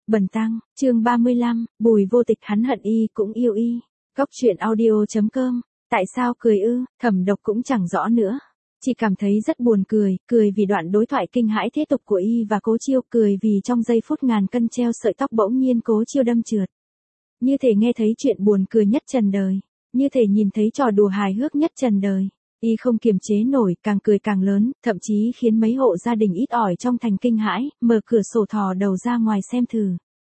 Bần tăng, chương 35, Bùi Vô Tịch hắn hận y cũng yêu y. Cóc truyện audio.com. Tại sao cười ư? Thẩm Độc cũng chẳng rõ nữa. Chỉ cảm thấy rất buồn cười, cười vì đoạn đối thoại kinh hãi thế tục của y và Cố Chiêu, cười vì trong giây phút ngàn cân treo sợi tóc bỗng nhiên Cố Chiêu đâm trượt. Như thể nghe thấy chuyện buồn cười nhất trần đời, như thể nhìn thấy trò đùa hài hước nhất trần đời. Y không kiềm chế nổi, càng cười càng lớn, thậm chí khiến mấy hộ gia đình ít ỏi trong thành kinh hãi, mở cửa sổ thò đầu ra ngoài xem thử.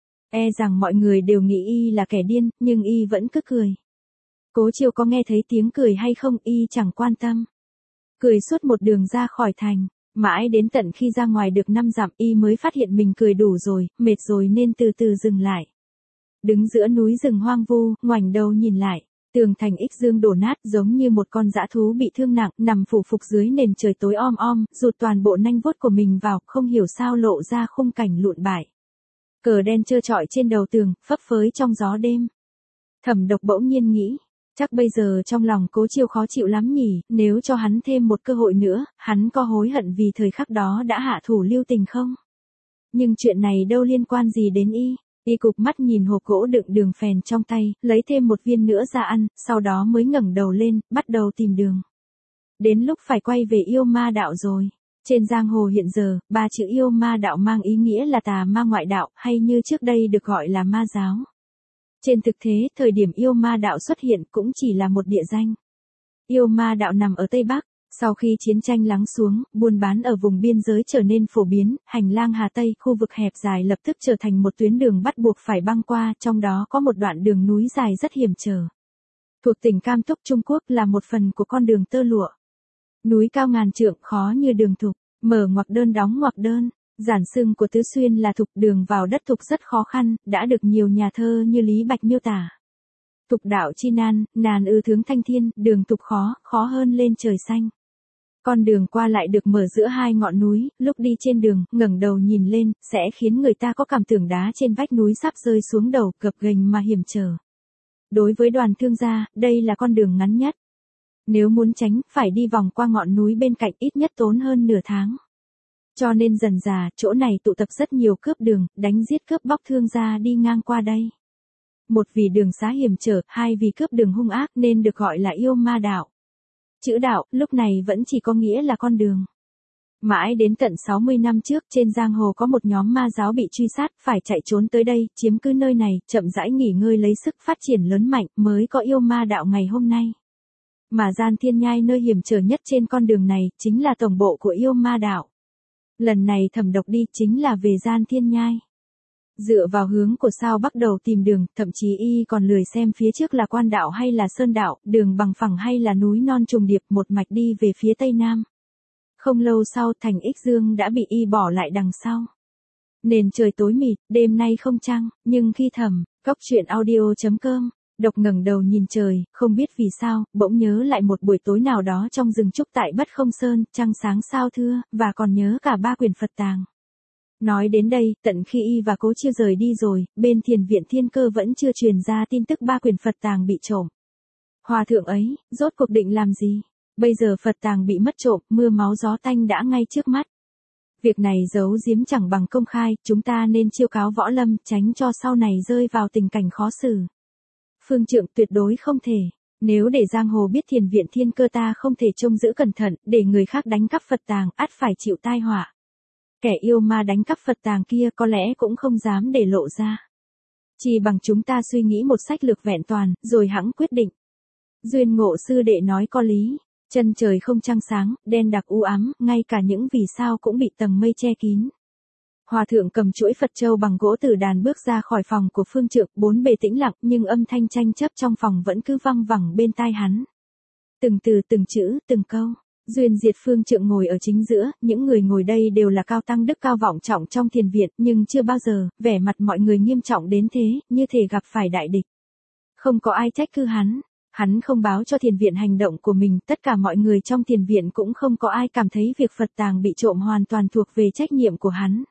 E rằng mọi người đều nghĩ y là kẻ điên, nhưng y vẫn cứ cười. Cố Chiêu có nghe thấy tiếng cười hay không y chẳng quan tâm. Cười suốt một đường ra khỏi thành, mãi đến tận khi ra ngoài được 5 dặm y mới phát hiện mình cười đủ rồi, mệt rồi nên từ từ dừng lại. Đứng giữa núi rừng hoang vu, ngoảnh đầu nhìn lại. Tường thành Ích Dương đổ nát giống như một con dã thú bị thương nặng, nằm phủ phục dưới nền trời tối om om, rụt toàn bộ nanh vuốt của mình vào, không hiểu sao lộ ra khung cảnh lụn bại. Cờ đen trơ trọi trên đầu tường, phấp phới trong gió đêm. Thẩm Độc bỗng nhiên nghĩ, chắc bây giờ trong lòng Cố Chiêu khó chịu lắm nhỉ, nếu cho hắn thêm một cơ hội nữa, hắn có hối hận vì thời khắc đó đã hạ thủ lưu tình không? Nhưng chuyện này đâu liên quan gì đến y. Y cụp mắt nhìn hộp gỗ đựng đường phèn trong tay, lấy thêm một viên nữa ra ăn, sau đó mới ngẩng đầu lên, bắt đầu tìm đường. Đến lúc phải quay về yêu ma đạo rồi. Trên giang hồ hiện giờ, 3 chữ yêu ma đạo mang ý nghĩa là tà ma ngoại đạo, hay như trước đây được gọi là ma giáo. Trên thực thế, thời điểm yêu ma đạo xuất hiện cũng chỉ là một địa danh. Yêu ma đạo nằm ở Tây Bắc. Sau khi chiến tranh lắng xuống, buôn bán ở vùng biên giới trở nên phổ biến, hành lang Hà Tây, khu vực hẹp dài lập tức trở thành một tuyến đường bắt buộc phải băng qua, trong đó có một đoạn đường núi dài rất hiểm trở. Thuộc tỉnh Cam Túc Trung Quốc là một phần của con đường tơ lụa. Núi cao ngàn trượng khó như đường thục, mở ngoặc đơn đóng ngoặc đơn, giản xưng của Tứ Xuyên là thục, đường vào đất thục rất khó khăn, đã được nhiều nhà thơ như Lý Bạch miêu tả. Thục đạo chi nan, nan ư thướng thanh thiên, đường thục khó, khó hơn lên trời xanh. Con đường qua lại được mở giữa hai ngọn núi, lúc đi trên đường, ngẩng đầu nhìn lên, sẽ khiến người ta có cảm tưởng đá trên vách núi sắp rơi xuống đầu, gập ghềnh mà hiểm trở. Đối với Đoàn Thương gia, đây là con đường ngắn nhất. Nếu muốn tránh, phải đi vòng qua ngọn núi bên cạnh, ít nhất tốn hơn nửa tháng. Cho nên dần dà, chỗ này tụ tập rất nhiều cướp đường, đánh giết cướp bóc thương gia đi ngang qua đây. Một vì đường xá hiểm trở, hai vì cướp đường hung ác nên được gọi là yêu ma đạo. Chữ đạo, lúc này vẫn chỉ có nghĩa là con đường. Mãi đến tận 60 năm trước, trên giang hồ có một nhóm ma giáo bị truy sát, phải chạy trốn tới đây, chiếm cứ nơi này, chậm rãi nghỉ ngơi lấy sức phát triển lớn mạnh, mới có yêu ma đạo ngày hôm nay. Mà Gian Thiên Nhai nơi hiểm trở nhất trên con đường này, chính là tổng bộ của yêu ma đạo. Lần này Thẩm Độc đi, chính là về Gian Thiên Nhai. Dựa vào hướng của sao bắt đầu tìm đường, thậm chí y còn lười xem phía trước là quan đạo hay là sơn đạo, đường bằng phẳng hay là núi non trùng điệp, một mạch đi về phía tây nam. Không lâu sau, thành Ích Dương đã bị y bỏ lại đằng sau. Nền trời tối mịt, đêm nay không trăng, nhưng khi Cóc truyện audio.com, Độc ngẩng đầu nhìn trời, không biết vì sao, bỗng nhớ lại một buổi tối nào đó trong rừng trúc tại Bất Không Sơn, trăng sáng sao thưa, và còn nhớ cả 3 quyển Phật tàng. Nói đến đây, tận khi y và Cố Chiêu rời đi rồi, bên thiền viện Thiên Cơ vẫn chưa truyền ra tin tức 3 quyển Phật tàng bị trộm. Hòa thượng ấy, rốt cuộc định làm gì? Bây giờ Phật tàng bị mất trộm, mưa máu gió tanh đã ngay trước mắt. Việc này giấu giếm chẳng bằng công khai, chúng ta nên chiêu cáo võ lâm, tránh cho sau này rơi vào tình cảnh khó xử. Phương Trượng tuyệt đối không thể. Nếu để giang hồ biết thiền viện Thiên Cơ ta không thể trông giữ cẩn thận, để người khác đánh cắp Phật tàng, ắt phải chịu tai họa. Kẻ yêu ma đánh cắp Phật tàng kia có lẽ cũng không dám để lộ ra. Chỉ bằng chúng ta suy nghĩ một sách lược vẹn toàn, rồi hẵng quyết định. Duyên Ngộ sư đệ nói có lý. Chân trời không trăng sáng, đen đặc u ám, ngay cả những vì sao cũng bị tầng mây che kín. Hòa thượng cầm chuỗi Phật châu bằng gỗ từ đàn bước ra khỏi phòng của Phương Trượng, bốn bề tĩnh lặng, nhưng âm thanh tranh chấp trong phòng vẫn cứ văng vẳng bên tai hắn. Từng từ, từng chữ, từng câu. Duyên Diệt Phương Trượng ngồi ở chính giữa, những người ngồi đây đều là cao tăng đức cao vọng trọng trong thiền viện, nhưng chưa bao giờ, vẻ mặt mọi người nghiêm trọng đến thế, như thể gặp phải đại địch. Không có ai trách cứ hắn không báo cho thiền viện hành động của mình, tất cả mọi người trong thiền viện cũng không có ai cảm thấy việc Phật tàng bị trộm hoàn toàn thuộc về trách nhiệm của hắn.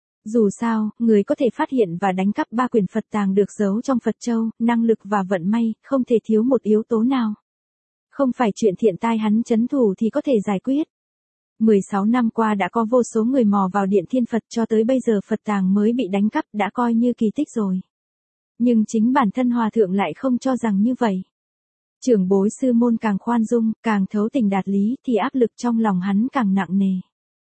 Dù sao, người có thể phát hiện và đánh cắp 3 quyển Phật tàng được giấu trong Phật châu, năng lực và vận may, không thể thiếu một yếu tố nào. Không phải chuyện thiện tai hắn trấn thủ thì có thể giải quyết. 16 năm qua đã có vô số người mò vào điện Thiên Phật, cho tới bây giờ Phật tàng mới bị đánh cắp, đã coi như kỳ tích rồi. Nhưng chính bản thân hòa thượng lại không cho rằng như vậy. Trưởng bối sư môn càng khoan dung, càng thấu tình đạt lý thì áp lực trong lòng hắn càng nặng nề.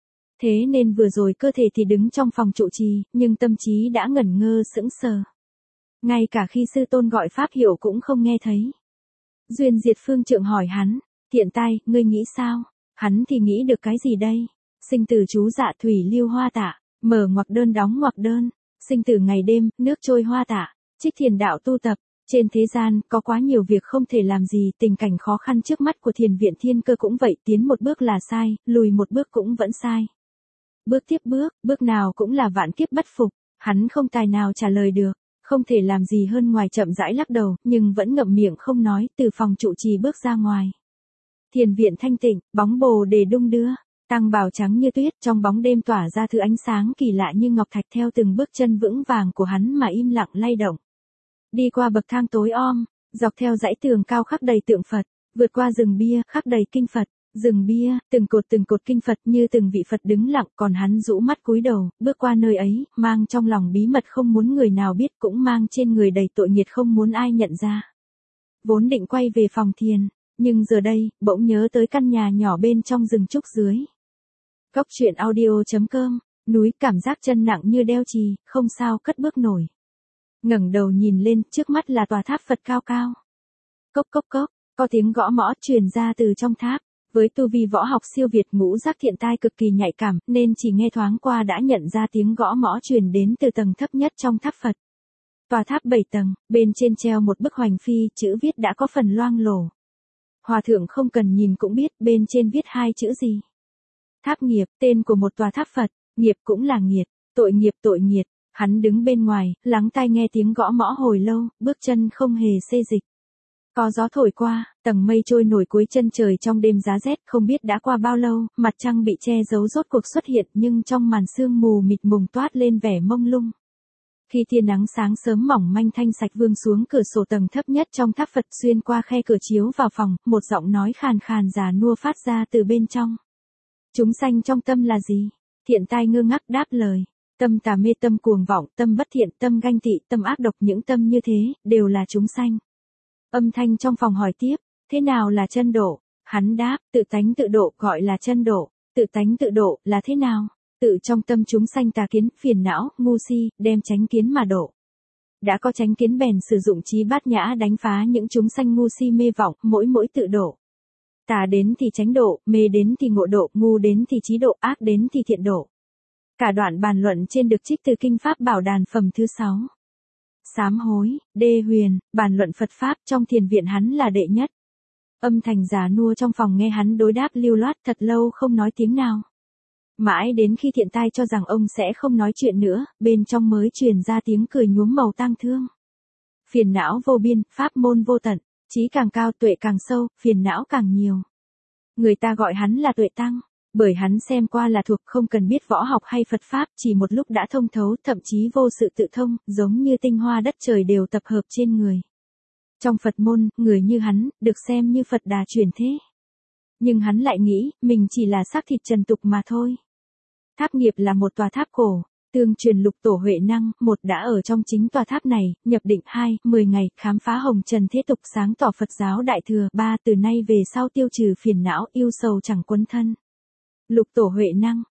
Thế nên vừa rồi cơ thể thì đứng trong phòng trụ trì, nhưng tâm trí đã ngẩn ngơ sững sờ. Ngay cả khi sư tôn gọi pháp hiệu cũng không nghe thấy. Duyên Diệt Phương Trượng hỏi hắn, Thiện Tai, ngươi nghĩ sao? Hắn thì nghĩ được cái gì đây? Sinh tử chú dạ thủy lưu hoa tạ, mở ngoặc đơn đóng ngoặc đơn, sinh tử ngày đêm, nước trôi hoa tạ, trích thiền đạo tu tập. Trên thế gian, có quá nhiều việc không thể làm gì, tình cảnh khó khăn trước mắt của Thiền viện Thiên Cơ cũng vậy, tiến một bước là sai, lùi một bước cũng vẫn sai. Bước tiếp bước, bước nào cũng là vạn kiếp bất phục, hắn không tài nào trả lời được, không thể làm gì hơn ngoài chậm rãi lắc đầu, nhưng vẫn ngậm miệng không nói, từ phòng trụ trì bước ra ngoài. Thiền viện thanh tịnh, bóng bồ đề đung đưa, tăng bào trắng như tuyết, trong bóng đêm tỏa ra thứ ánh sáng kỳ lạ như ngọc thạch, theo từng bước chân vững vàng của hắn mà im lặng lay động. Đi qua bậc thang tối om, dọc theo dãy tường cao khắc đầy tượng Phật, vượt qua rừng bia khắc đầy kinh Phật, rừng bia, từng cột kinh Phật như từng vị Phật đứng lặng, còn hắn rũ mắt cúi đầu, bước qua nơi ấy, mang trong lòng bí mật không muốn người nào biết, cũng mang trên người đầy tội nghiệt không muốn ai nhận ra. Vốn định quay về phòng thiền, nhưng giờ đây, bỗng nhớ tới căn nhà nhỏ bên trong rừng trúc dưới. Cốc truyện audio.com, núi cảm giác chân nặng như đeo chì, không sao cất bước nổi. Ngẩng đầu nhìn lên, trước mắt là tòa tháp Phật cao cao. Cốc cốc cốc, có tiếng gõ mõ truyền ra từ trong tháp. Với tu vi võ học siêu việt, ngũ giác Thiện Tai cực kỳ nhạy cảm, nên chỉ nghe thoáng qua đã nhận ra tiếng gõ mõ truyền đến từ tầng thấp nhất trong tháp Phật. Tòa tháp 7 tầng, bên trên treo một bức hoành phi, chữ viết đã có phần loang lổ. Hòa thượng không cần nhìn cũng biết bên trên viết hai chữ gì. Tháp nghiệp, tên của một tòa tháp Phật, nghiệp cũng là nghiệt, tội nghiệt. Hắn đứng bên ngoài, lắng tai nghe tiếng gõ mõ hồi lâu, bước chân không hề xê dịch. Có gió thổi qua, tầng mây trôi nổi cuối chân trời trong đêm giá rét, không biết đã qua bao lâu, mặt trăng bị che giấu rốt cuộc xuất hiện, nhưng trong màn sương mù mịt mùng toát lên vẻ mông lung. Khi tia nắng sáng sớm mỏng manh thanh sạch vương xuống cửa sổ tầng thấp nhất trong tháp Phật, xuyên qua khe cửa chiếu vào phòng, một giọng nói khàn khàn già nua phát ra từ bên trong. Chúng sanh trong tâm là gì? Thiện Tai ngơ ngác đáp lời. Tâm tà mê, tâm cuồng vọng, tâm bất thiện, tâm ganh tị, tâm ác độc, những tâm như thế, đều là chúng sanh. Âm thanh trong phòng hỏi tiếp, thế nào là chân độ? Hắn đáp, tự tánh tự độ gọi là chân độ, tự tánh tự độ là thế nào? Tự trong tâm chúng sanh tà kiến, phiền não, ngu si, đem chánh kiến mà độ. Đã có chánh kiến bèn sử dụng trí bát nhã đánh phá những chúng sanh ngu si mê vọng, mỗi tự độ. Tà đến thì chánh độ, mê đến thì ngộ độ, ngu đến thì trí độ, ác đến thì thiện độ. Cả đoạn bàn luận trên được trích từ Kinh Pháp Bảo Đàn phẩm thứ 6. Sám hối, đê huyền, bàn luận Phật Pháp trong thiền viện hắn là đệ nhất. Âm thanh già nua trong phòng nghe hắn đối đáp lưu loát thật lâu không nói tiếng nào. Mãi đến khi Thiện Tai cho rằng ông sẽ không nói chuyện nữa, bên trong mới truyền ra tiếng cười nhuốm màu tang thương. Phiền não vô biên, pháp môn vô tận, trí càng cao tuệ càng sâu, phiền não càng nhiều. Người ta gọi hắn là tuệ tăng. Bởi hắn xem qua là thuộc, không cần biết võ học hay Phật Pháp, chỉ một lúc đã thông thấu, thậm chí vô sự tự thông, giống như tinh hoa đất trời đều tập hợp trên người. Trong Phật môn, người như hắn, được xem như Phật Đà chuyển thế. Nhưng hắn lại nghĩ, mình chỉ là xác thịt trần tục mà thôi. Tháp nghiệp là một tòa tháp cổ, tương truyền Lục Tổ Huệ Năng, một đã ở trong chính tòa tháp này, nhập định 2, 10 ngày, khám phá hồng trần thế tục, sáng tỏ Phật giáo Đại Thừa, 3 từ nay về sau tiêu trừ phiền não, yêu sầu chẳng quấn thân. Lục Tổ Huệ Năng,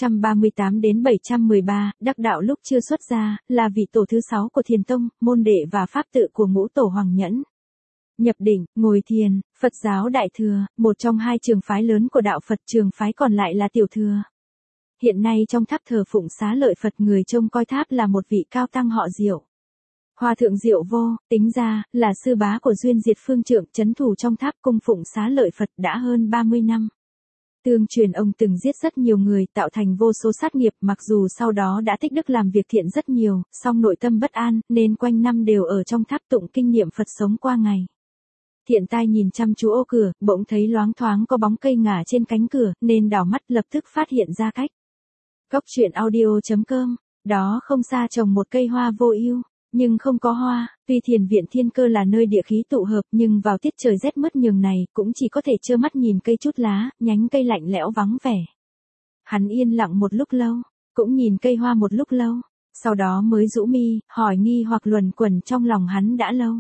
638 đến 713, đắc đạo lúc chưa xuất gia, là vị tổ thứ 6 của Thiền Tông, môn đệ và pháp tự của Ngũ Tổ Hoàng Nhẫn. Nhập định, ngồi thiền, Phật giáo Đại Thừa, một trong hai trường phái lớn của đạo Phật, trường phái còn lại là Tiểu Thừa. Hiện nay trong tháp thờ phụng Xá Lợi Phật, người trông coi tháp là một vị cao tăng họ Diệu. Hòa thượng Diệu Vô, tính ra, là sư bá của Duyên Diệt Phương Trượng, trấn thủ trong tháp cung phụng Xá Lợi Phật đã hơn 30 năm. Tương truyền ông từng giết rất nhiều người, tạo thành vô số sát nghiệp, mặc dù sau đó đã tích đức làm việc thiện rất nhiều, song nội tâm bất an, nên quanh năm đều ở trong tháp tụng kinh niệm Phật sống qua ngày. Thiện Tai nhìn chăm chú ô cửa, bỗng thấy loáng thoáng có bóng cây ngả trên cánh cửa, nên đảo mắt lập tức phát hiện ra cách. Cốc truyện audio.com, đó không xa trồng một cây hoa vô ưu, nhưng không có hoa, tuy thiền viện Thiên Cơ là nơi địa khí tụ hợp, nhưng vào tiết trời rét mướt nhường này, cũng chỉ có thể trơ mắt nhìn cây chút lá, nhánh cây lạnh lẽo vắng vẻ. Hắn yên lặng một lúc lâu, cũng nhìn cây hoa một lúc lâu, sau đó mới rũ mi, hỏi nghi hoặc luẩn quẩn trong lòng hắn đã lâu.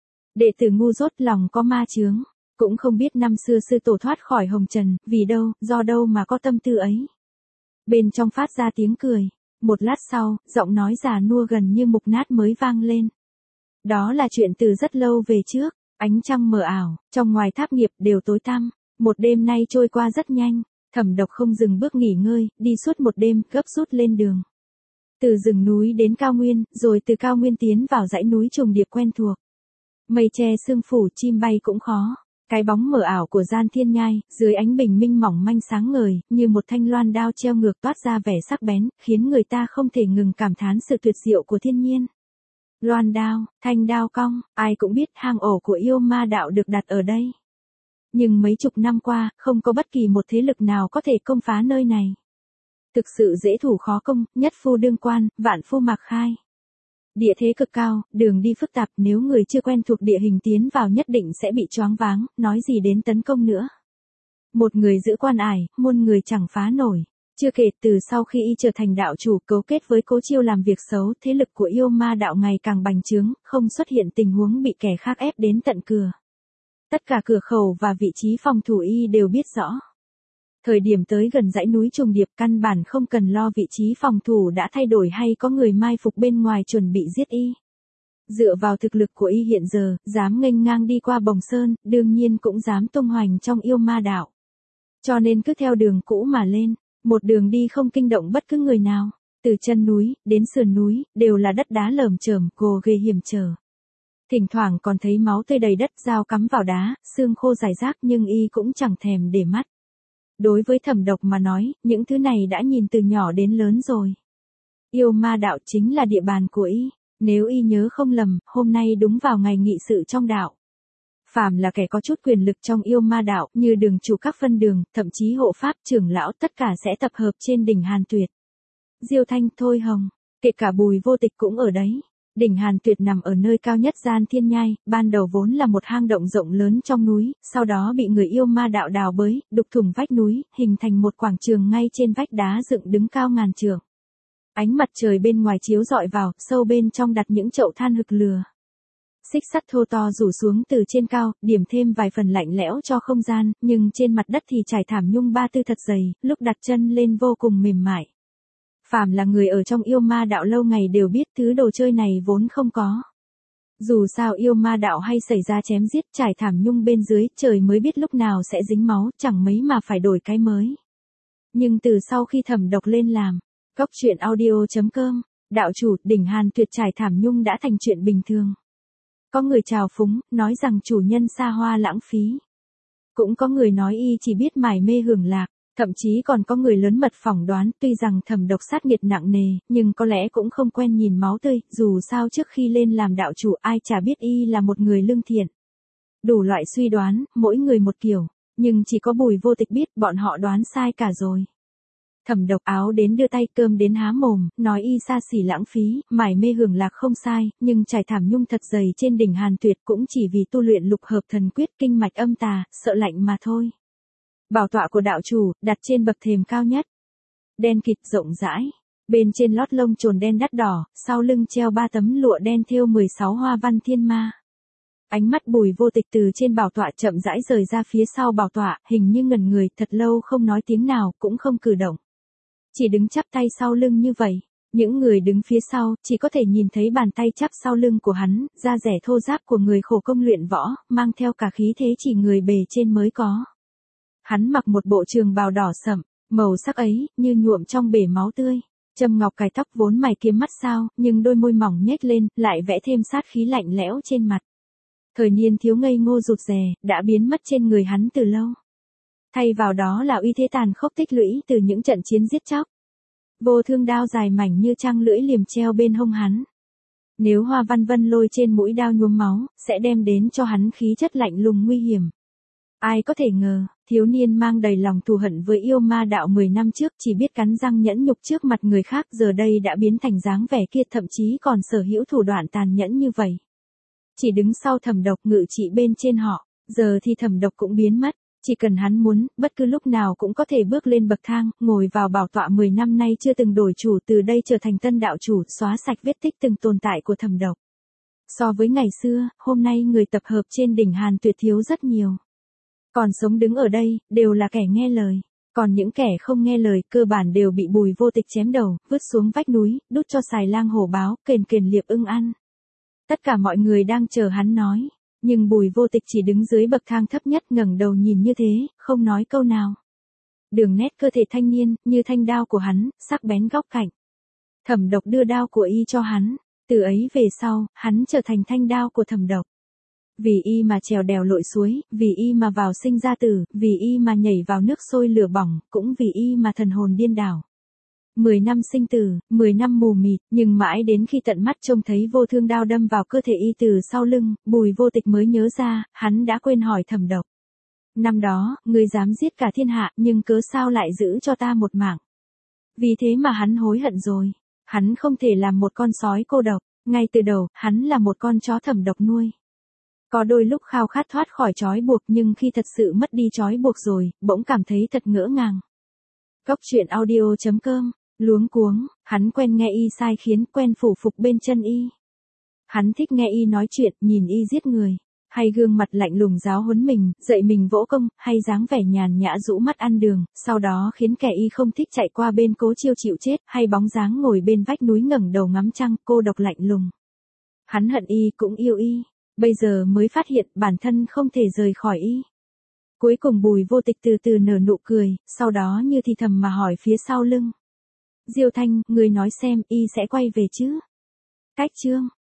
Đệ tử ngu dốt lòng có ma chướng, cũng không biết năm xưa sư tổ thoát khỏi hồng trần, vì đâu, do đâu mà có tâm tư ấy. Bên trong phát ra tiếng cười, một lát sau, giọng nói già nua gần như mục nát mới vang lên. Đó là chuyện từ rất lâu về trước, ánh trăng mờ ảo, trong ngoài tháp nghiệp đều tối tăm, một đêm nay trôi qua rất nhanh, Thẩm Độc không dừng bước nghỉ ngơi, đi suốt một đêm, gấp rút lên đường. Từ rừng núi đến cao nguyên, rồi từ cao nguyên tiến vào dãy núi trùng điệp quen thuộc. Mây che sương phủ, chim bay cũng khó. Cái bóng mờ ảo của gian thiên nhai, dưới ánh bình minh mỏng manh sáng ngời, như một thanh loan đao treo ngược toát ra vẻ sắc bén, khiến người ta không thể ngừng cảm thán sự tuyệt diệu của thiên nhiên. Loan đao, thanh đao cong, ai cũng biết hang ổ của yêu ma đạo được đặt ở đây. Nhưng mấy chục năm qua, không có bất kỳ một thế lực nào có thể công phá nơi này. Thực sự dễ thủ khó công, nhất phu đương quan, vạn phu mạc khai. Địa thế cực cao, đường đi phức tạp, nếu người chưa quen thuộc địa hình tiến vào nhất định sẽ bị choáng váng, nói gì đến tấn công nữa. Một người giữ quan ải, muôn người chẳng phá nổi. Chưa kể từ sau khi y trở thành đạo chủ cấu kết với Cố Chiêu làm việc xấu, thế lực của yêu ma đạo ngày càng bành trướng, không xuất hiện tình huống bị kẻ khác ép đến tận cửa. Tất cả cửa khẩu và vị trí phòng thủ y đều biết rõ. Thời điểm tới gần dãy núi trùng điệp căn bản không cần lo vị trí phòng thủ đã thay đổi hay có người mai phục bên ngoài chuẩn bị giết y. Dựa vào thực lực của y hiện giờ, dám nghênh ngang đi qua Bồng Sơn, đương nhiên cũng dám tung hoành trong yêu ma đạo. Cho nên cứ theo đường cũ mà lên, một đường đi không kinh động bất cứ người nào. Từ chân núi, đến sườn núi, đều là đất đá lởm chởm, gồ ghề hiểm trở. Thỉnh thoảng còn thấy máu tươi đầy đất, dao cắm vào đá, xương khô rải rác nhưng y cũng chẳng thèm để mắt. Đối với Thẩm Độc mà nói, những thứ này đã nhìn từ nhỏ đến lớn rồi. Yêu ma đạo chính là địa bàn của y, nếu y nhớ không lầm, hôm nay đúng vào ngày nghị sự trong đạo. Phàm là kẻ có chút quyền lực trong yêu ma đạo, như đường chủ các phân đường, thậm chí hộ pháp, trưởng lão, tất cả sẽ tập hợp trên đỉnh Hàn Tuyệt. Diêu Thanh, Thôi Hồng, kể cả Bùi Vô Tịch cũng ở đấy. Đỉnh Hàn Tuyệt nằm ở nơi cao nhất gian thiên nhai, ban đầu vốn là một hang động rộng lớn trong núi, sau đó bị người yêu ma đạo đào bới, đục thủng vách núi, hình thành một quảng trường ngay trên vách đá dựng đứng cao ngàn trượng. Ánh mặt trời bên ngoài chiếu rọi vào, sâu bên trong đặt những chậu than hực lửa. Xích sắt thô to rủ xuống từ trên cao, điểm thêm vài phần lạnh lẽo cho không gian, nhưng trên mặt đất thì trải thảm nhung ba tư thật dày, lúc đặt chân lên vô cùng mềm mại. Phàm là người ở trong yêu ma đạo lâu ngày đều biết thứ đồ chơi này vốn không có. Dù sao yêu ma đạo hay xảy ra chém giết, trải thảm nhung bên dưới, trời mới biết lúc nào sẽ dính máu, chẳng mấy mà phải đổi cái mới. Nhưng từ sau khi Thẩm Độc lên làm, Cóc Truyện Audio.com, đạo chủ, đỉnh Hàn Tuyệt trải thảm nhung đã thành chuyện bình thường. Có người trào phúng, nói rằng chủ nhân xa hoa lãng phí. Cũng có người nói y chỉ biết mải mê hưởng lạc. Thậm chí còn có người lớn mật phỏng đoán, tuy rằng Thẩm Độc sát nghiệt nặng nề, nhưng có lẽ cũng không quen nhìn máu tươi, dù sao trước khi lên làm đạo chủ ai chả biết y là một người lương thiện. Đủ loại suy đoán, mỗi người một kiểu, nhưng chỉ có Bùi Vô Tịch biết bọn họ đoán sai cả rồi. Thẩm Độc áo đến đưa tay, cơm đến há mồm, nói y xa xỉ lãng phí, mải mê hưởng lạc không sai, nhưng trải thảm nhung thật dày trên đỉnh Hàn Tuyệt cũng chỉ vì tu luyện lục hợp thần quyết kinh mạch âm tà, sợ lạnh mà thôi. Bảo tọa của đạo chủ, đặt trên bậc thềm cao nhất. Đen kịt rộng rãi. Bên trên lót lông trồn đen đắt đỏ, sau lưng treo 3 tấm lụa đen thêu 16 hoa văn thiên ma. Ánh mắt Bùi Vô Tịch từ trên bảo tọa chậm rãi rời ra phía sau bảo tọa, hình như ngẩn người, thật lâu không nói tiếng nào, cũng không cử động. Chỉ đứng chắp tay sau lưng như vậy. Những người đứng phía sau, chỉ có thể nhìn thấy bàn tay chắp sau lưng của hắn, da rẻ thô ráp của người khổ công luyện võ, mang theo cả khí thế chỉ người bề trên mới có. Hắn mặc một bộ trường bào đỏ sẫm, màu sắc ấy, như nhuộm trong bể máu tươi. Châm ngọc cài tóc vốn mày kiếm mắt sao, nhưng đôi môi mỏng nhếch lên, lại vẽ thêm sát khí lạnh lẽo trên mặt. Thời niên thiếu ngây ngô rụt rè, đã biến mất trên người hắn từ lâu. Thay vào đó là uy thế tàn khốc tích lũy từ những trận chiến giết chóc. Vô thương đao dài mảnh như trăng lưỡi liềm treo bên hông hắn. Nếu hoa văn vân lôi trên mũi đao nhuốm máu, sẽ đem đến cho hắn khí chất lạnh lùng nguy hiểm. Ai có thể ngờ, thiếu niên mang đầy lòng thù hận với yêu ma đạo 10 năm trước chỉ biết cắn răng nhẫn nhục trước mặt người khác giờ đây đã biến thành dáng vẻ kia, thậm chí còn sở hữu thủ đoạn tàn nhẫn như vậy. Chỉ đứng sau Thẩm Độc ngự trị bên trên họ, giờ thì Thẩm Độc cũng biến mất. Chỉ cần hắn muốn, bất cứ lúc nào cũng có thể bước lên bậc thang, ngồi vào bảo tọa 10 năm nay chưa từng đổi chủ, từ đây trở thành tân đạo chủ, xóa sạch vết tích từng tồn tại của Thẩm Độc. So với ngày xưa, hôm nay người tập hợp trên đỉnh Hàn Tuyệt thiếu rất nhiều. Còn sống đứng ở đây, đều là kẻ nghe lời. Còn những kẻ không nghe lời, cơ bản đều bị Bùi Vô Tịch chém đầu, vứt xuống vách núi, đút cho xài lang hổ báo, kền kền liệp ưng ăn. Tất cả mọi người đang chờ hắn nói. Nhưng Bùi Vô Tịch chỉ đứng dưới bậc thang thấp nhất, ngẩng đầu nhìn như thế, không nói câu nào. Đường nét cơ thể thanh niên, như thanh đao của hắn, sắc bén góc cạnh. Thẩm Độc đưa đao của y cho hắn. Từ ấy về sau, hắn trở thành thanh đao của Thẩm Độc. Vì y mà trèo đèo lội suối, vì y mà vào sinh ra tử, vì y mà nhảy vào nước sôi lửa bỏng, cũng vì y mà thần hồn điên đảo. 10 năm sinh tử, 10 năm mù mịt, nhưng mãi đến khi tận mắt trông thấy vô thương đao đâm vào cơ thể y từ sau lưng, Bùi Vô Tịch mới nhớ ra, hắn đã quên hỏi Thẩm Độc. Năm đó, ngươi dám giết cả thiên hạ, nhưng cớ sao lại giữ cho ta một mạng? Vì thế mà hắn hối hận rồi. Hắn không thể làm một con sói cô độc, ngay từ đầu, hắn là một con chó Thẩm Độc nuôi. Có đôi lúc khao khát thoát khỏi trói buộc, nhưng khi thật sự mất đi trói buộc rồi, bỗng cảm thấy thật ngỡ ngàng. Cốc truyện audio.com, luống cuống, hắn quen nghe y sai khiến, quen phủ phục bên chân y. Hắn thích nghe y nói chuyện, nhìn y giết người, hay gương mặt lạnh lùng giáo huấn mình, dạy mình võ công, hay dáng vẻ nhàn nhã rũ mắt ăn đường, sau đó khiến kẻ y không thích chạy qua bên cố chiêu chịu chết, hay bóng dáng ngồi bên vách núi ngẩng đầu ngắm trăng, cô độc lạnh lùng. Hắn hận y cũng yêu y. Bây giờ mới phát hiện bản thân không thể rời khỏi y. Cuối cùng Bùi Vô Tịch từ từ nở nụ cười, sau đó như thì thầm mà hỏi phía sau lưng. Diêu Thanh, người nói xem, y sẽ quay về chứ? Cách chương.